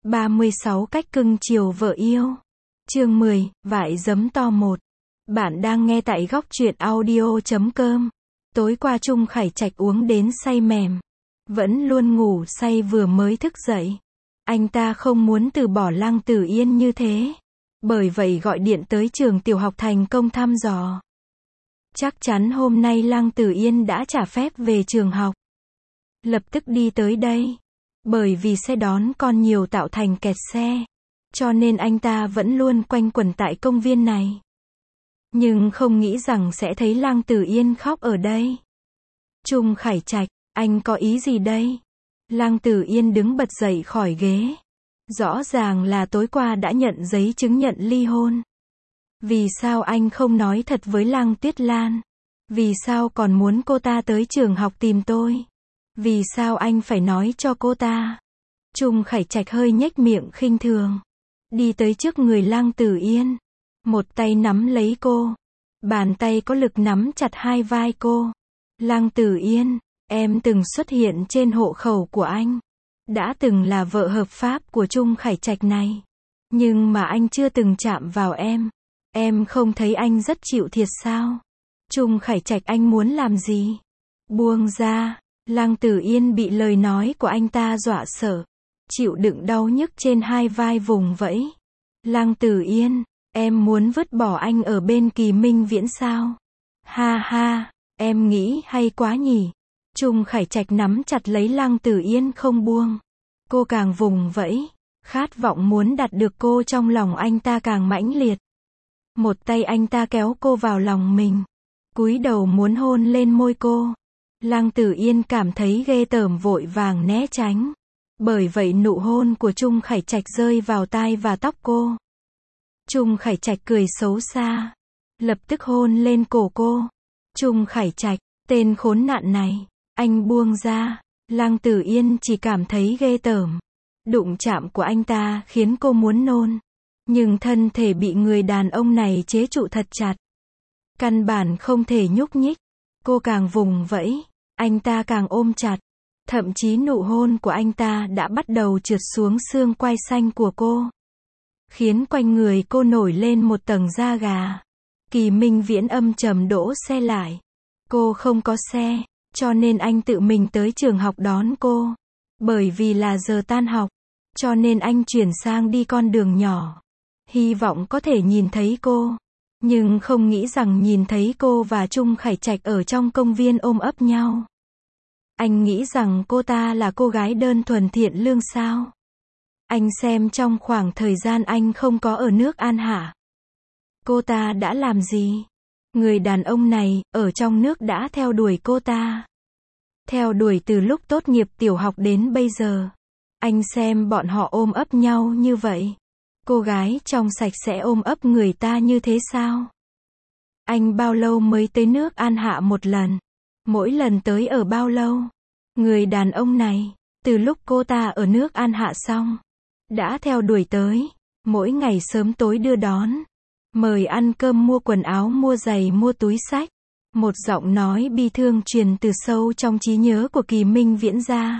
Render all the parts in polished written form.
36 cách cưng chiều vợ yêu. Chương 10, vải giấm to 1. Bạn đang nghe tại góc truyện audio.com. Tối qua Trung Khải Trạch uống đến say mềm. Vẫn luôn ngủ say vừa mới thức dậy. Anh ta không muốn từ bỏ Lăng Tử Yên như thế. Bởi vậy gọi điện tới trường tiểu học thành công thăm dò. Chắc chắn hôm nay Lăng Tử Yên đã trả phép về trường học. Lập tức đi tới đây. Bởi vì xe đón con nhiều tạo thành kẹt xe. Cho nên anh ta vẫn luôn quanh quẩn tại công viên này. Nhưng không nghĩ rằng sẽ thấy Lăng Tử Yên khóc ở đây. Trung Khải Trạch, anh có ý gì đây? Lăng Tử Yên đứng bật dậy khỏi ghế. Rõ ràng là tối qua đã nhận giấy chứng nhận ly hôn. Vì sao anh không nói thật với Lăng Tuyết Lan? Vì sao còn muốn cô ta tới trường học tìm tôi? Vì sao anh phải nói cho cô ta? Trung Khải Trạch hơi nhếch miệng khinh thường. Đi tới trước người Lăng Tử Yên. Một tay nắm lấy cô. Bàn tay có lực nắm chặt hai vai cô. Lăng Tử Yên, em từng xuất hiện trên hộ khẩu của anh. Đã từng là vợ hợp pháp của Trung Khải Trạch này. Nhưng mà anh chưa từng chạm vào em. Em không thấy anh rất chịu thiệt sao? Trung Khải Trạch, anh muốn làm gì? Buông ra. Lăng Tử Yên bị lời nói của anh ta dọa sợ. Chịu đựng đau nhức trên hai vai vùng vẫy. Lăng Tử Yên, em muốn vứt bỏ anh ở bên Kỳ Minh Viễn sao? Ha ha, em nghĩ hay quá nhỉ? Trung Khải Trạch nắm chặt lấy Lăng Tử Yên không buông. Cô càng vùng vẫy. Khát vọng muốn đặt được cô trong lòng anh ta càng mãnh liệt. Một tay anh ta kéo cô vào lòng mình. Cúi đầu muốn hôn lên môi cô. Lăng Tử Yên cảm thấy ghê tởm vội vàng né tránh. Bởi vậy nụ hôn của Trung Khải Trạch rơi vào tai và tóc cô. Trung Khải Trạch cười xấu xa. Lập tức hôn lên cổ cô. Trung Khải Trạch, tên khốn nạn này. Anh buông ra. Lăng Tử Yên chỉ cảm thấy ghê tởm. Đụng chạm của anh ta khiến cô muốn nôn. Nhưng thân thể bị người đàn ông này chế trụ thật chặt. Căn bản không thể nhúc nhích. Cô càng vùng vẫy. Anh ta càng ôm chặt. Thậm chí nụ hôn của anh ta đã bắt đầu trượt xuống xương quai xanh của cô. Khiến quanh người cô nổi lên một tầng da gà. Kỳ Minh Viễn âm trầm đỗ xe lại. Cô không có xe, cho nên anh tự mình tới trường học đón cô. Bởi vì là giờ tan học, cho nên anh chuyển sang đi con đường nhỏ. Hy vọng có thể nhìn thấy cô. Nhưng không nghĩ rằng nhìn thấy cô và Trung Khải Trạch ở trong công viên ôm ấp nhau. Anh nghĩ rằng cô ta là cô gái đơn thuần thiện lương sao? Anh xem trong khoảng thời gian anh không có ở nước An Hạ. Cô ta đã làm gì? Người đàn ông này, ở trong nước đã theo đuổi cô ta. Theo đuổi từ lúc tốt nghiệp tiểu học đến bây giờ. Anh xem bọn họ ôm ấp nhau như vậy. Cô gái trong sạch sẽ ôm ấp người ta như thế sao? Anh bao lâu mới tới nước An Hạ một lần? Mỗi lần tới ở bao lâu? Người đàn ông này, từ lúc cô ta ở nước An Hạ xong, đã theo đuổi tới, mỗi ngày sớm tối đưa đón, mời ăn cơm, mua quần áo, mua giày, mua túi xách. Một giọng nói bi thương truyền từ sâu trong trí nhớ của Kỳ Minh Viễn ra.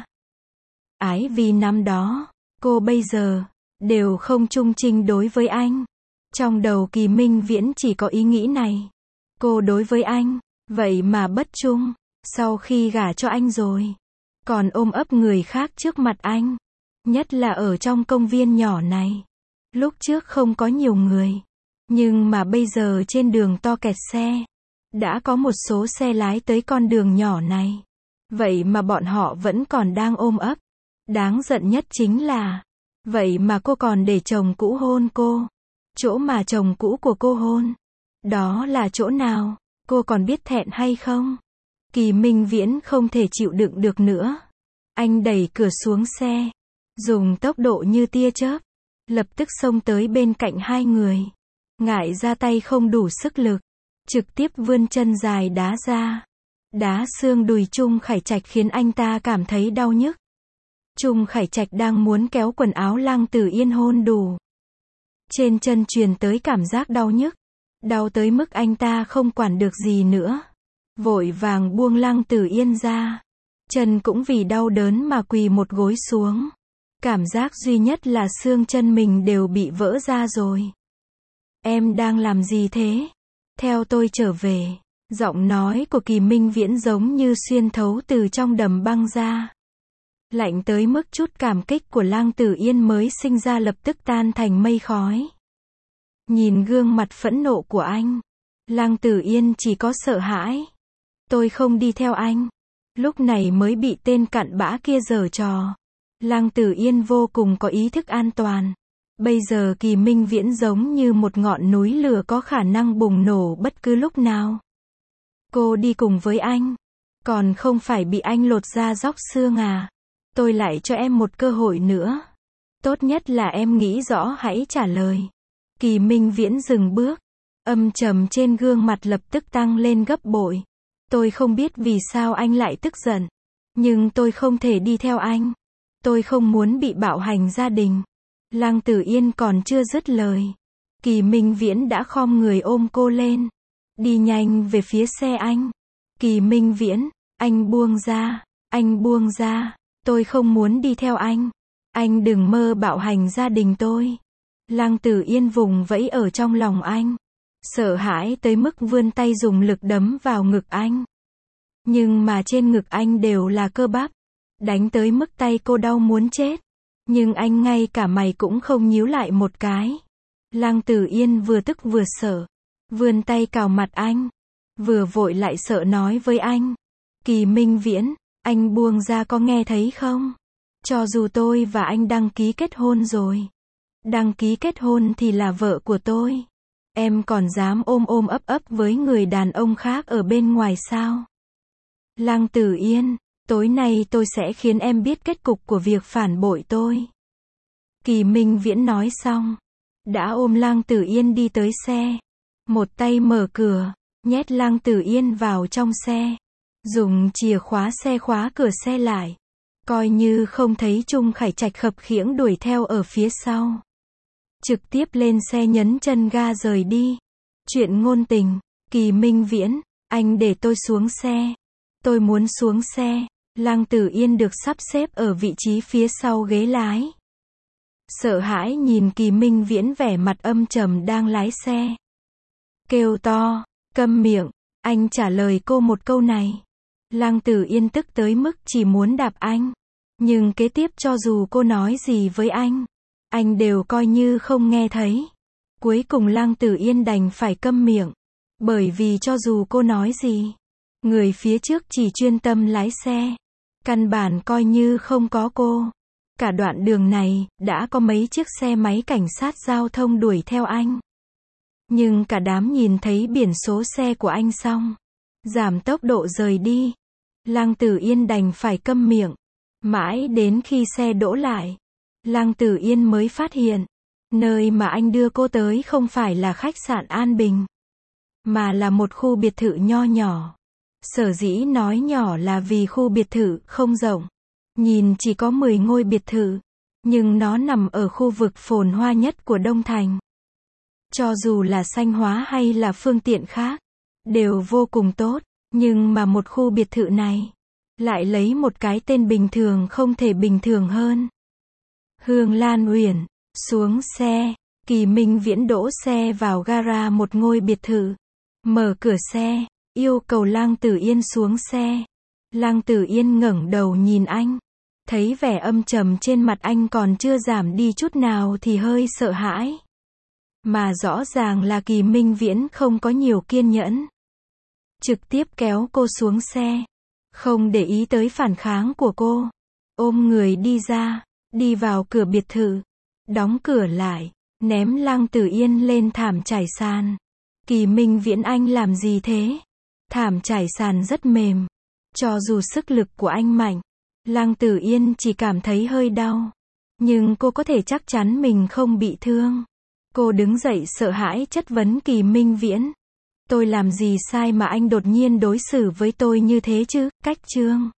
Ái vì năm đó, cô bây giờ, đều không trung trinh đối với anh. Trong đầu Kỳ Minh Viễn chỉ có ý nghĩ này. Cô đối với anh, vậy mà bất trung, sau khi gả cho anh rồi. Còn ôm ấp người khác trước mặt anh. Nhất là ở trong công viên nhỏ này. Lúc trước không có nhiều người. Nhưng mà bây giờ trên đường to kẹt xe. Đã có một số xe lái tới con đường nhỏ này. Vậy mà bọn họ vẫn còn đang ôm ấp. Đáng giận nhất chính là, vậy mà cô còn để chồng cũ hôn cô. Chỗ mà chồng cũ của cô hôn, đó là chỗ nào? Cô còn biết thẹn hay không? Kỳ Minh Viễn không thể chịu đựng được nữa. Anh đẩy cửa xuống xe, dùng tốc độ như tia chớp, lập tức xông tới bên cạnh hai người. Ngại ra tay không đủ sức lực, trực tiếp vươn chân dài đá ra. Đá xương đùi Trung Khải Trạch khiến anh ta cảm thấy đau nhức. Trung Khải Trạch đang muốn kéo quần áo Lăng Tử Yên hôn đủ. Trên chân truyền tới cảm giác đau nhức. Đau tới mức anh ta không quản được gì nữa. Vội vàng buông Lăng Tử Yên ra. Chân cũng vì đau đớn mà quỳ một gối xuống. Cảm giác duy nhất là xương chân mình đều bị vỡ ra rồi. Em đang làm gì thế? Theo tôi trở về. Giọng nói của Kỳ Minh Viễn giống như xuyên thấu từ trong đầm băng ra. Lạnh tới mức chút cảm kích của Lăng Tử Yên mới sinh ra lập tức tan thành mây khói. Nhìn gương mặt phẫn nộ của anh, Lăng Tử Yên chỉ có sợ hãi. Tôi không đi theo anh. Lúc này mới bị tên cặn bã kia giở trò. Lăng Tử Yên vô cùng có ý thức an toàn. Bây giờ Kỳ Minh Viễn giống như một ngọn núi lửa có khả năng bùng nổ bất cứ lúc nào. Cô đi cùng với anh, còn không phải bị anh lột da róc xương à? Tôi lại cho em một cơ hội nữa. Tốt nhất là em nghĩ rõ hãy trả lời. Kỳ Minh Viễn dừng bước. Âm trầm trên gương mặt lập tức tăng lên gấp bội. Tôi không biết vì sao anh lại tức giận. Nhưng tôi không thể đi theo anh. Tôi không muốn bị bạo hành gia đình. Lăng Tử Yên còn chưa dứt lời. Kỳ Minh Viễn đã khom người ôm cô lên. Đi nhanh về phía xe anh. Kỳ Minh Viễn, anh buông ra. Anh buông ra. Tôi không muốn đi theo anh. Anh đừng mơ bạo hành gia đình tôi. Lăng Tử Yên vùng vẫy ở trong lòng anh. Sợ hãi tới mức vươn tay dùng lực đấm vào ngực anh. Nhưng mà trên ngực anh đều là cơ bắp. Đánh tới mức tay cô đau muốn chết. Nhưng anh ngay cả mày cũng không nhíu lại một cái. Lăng Tử Yên vừa tức vừa sợ. Vươn tay cào mặt anh. Vừa vội lại sợ nói với anh. Kỳ Minh Viễn, anh buông ra có nghe thấy không? Cho dù tôi và anh đăng ký kết hôn rồi. Đăng ký kết hôn thì là vợ của tôi. Em còn dám ôm ôm ấp ấp với người đàn ông khác ở bên ngoài sao? Lăng Tử Yên, tối nay tôi sẽ khiến em biết kết cục của việc phản bội tôi. Kỳ Minh Viễn nói xong. Đã ôm Lăng Tử Yên đi tới xe. Một tay mở cửa, nhét Lăng Tử Yên vào trong xe. Dùng chìa khóa xe khóa cửa xe lại. Coi như không thấy Trung Khải Trạch khập khiễng đuổi theo ở phía sau. Trực tiếp lên xe nhấn chân ga rời đi. Chuyện ngôn tình. Kỳ Minh Viễn, anh để tôi xuống xe. Tôi muốn xuống xe. Lăng Tử Yên được sắp xếp ở vị trí phía sau ghế lái. Sợ hãi nhìn Kỳ Minh Viễn vẻ mặt âm trầm đang lái xe. Kêu to, câm miệng, anh trả lời cô một câu này. Lăng Tử Yên tức tới mức chỉ muốn đạp anh. Nhưng kế tiếp cho dù cô nói gì với anh đều coi như không nghe thấy. Cuối cùng Lăng Tử Yên đành phải câm miệng. Bởi vì cho dù cô nói gì, người phía trước chỉ chuyên tâm lái xe. Căn bản coi như không có cô. Cả đoạn đường này, đã có mấy chiếc xe máy cảnh sát giao thông đuổi theo anh. Nhưng cả đám nhìn thấy biển số xe của anh xong, giảm tốc độ rời đi. Lăng Tử Yên đành phải câm miệng. Mãi đến khi xe đỗ lại, Lăng Tử Yên mới phát hiện, nơi mà anh đưa cô tới không phải là khách sạn An Bình, mà là một khu biệt thự nho nhỏ. Sở dĩ nói nhỏ là vì khu biệt thự không rộng. Nhìn chỉ có 10 ngôi biệt thự, nhưng nó nằm ở khu vực phồn hoa nhất của Đông Thành. Cho dù là xanh hóa hay là phương tiện khác, đều vô cùng tốt, nhưng mà một khu biệt thự này, lại lấy một cái tên bình thường không thể bình thường hơn. Hương Lan Uyển, xuống xe, Kỳ Minh Viễn đỗ xe vào gara một ngôi biệt thự. Mở cửa xe, yêu cầu Lăng Tử Yên xuống xe. Lăng Tử Yên ngẩng đầu nhìn anh. Thấy vẻ âm trầm trên mặt anh còn chưa giảm đi chút nào thì hơi sợ hãi. Mà rõ ràng là Kỳ Minh Viễn không có nhiều kiên nhẫn. Trực tiếp kéo cô xuống xe. Không để ý tới phản kháng của cô. Ôm người đi ra, đi vào cửa biệt thự. Đóng cửa lại, ném Lăng Tử Yên lên thảm trải sàn. Kỳ Minh Viễn, anh làm gì thế? Thảm trải sàn rất mềm. Cho dù sức lực của anh mạnh, Lăng Tử Yên chỉ cảm thấy hơi đau. Nhưng cô có thể chắc chắn mình không bị thương. Cô đứng dậy sợ hãi chất vấn Kỳ Minh Viễn. Tôi làm gì sai mà anh đột nhiên đối xử với tôi như thế chứ? Cách chương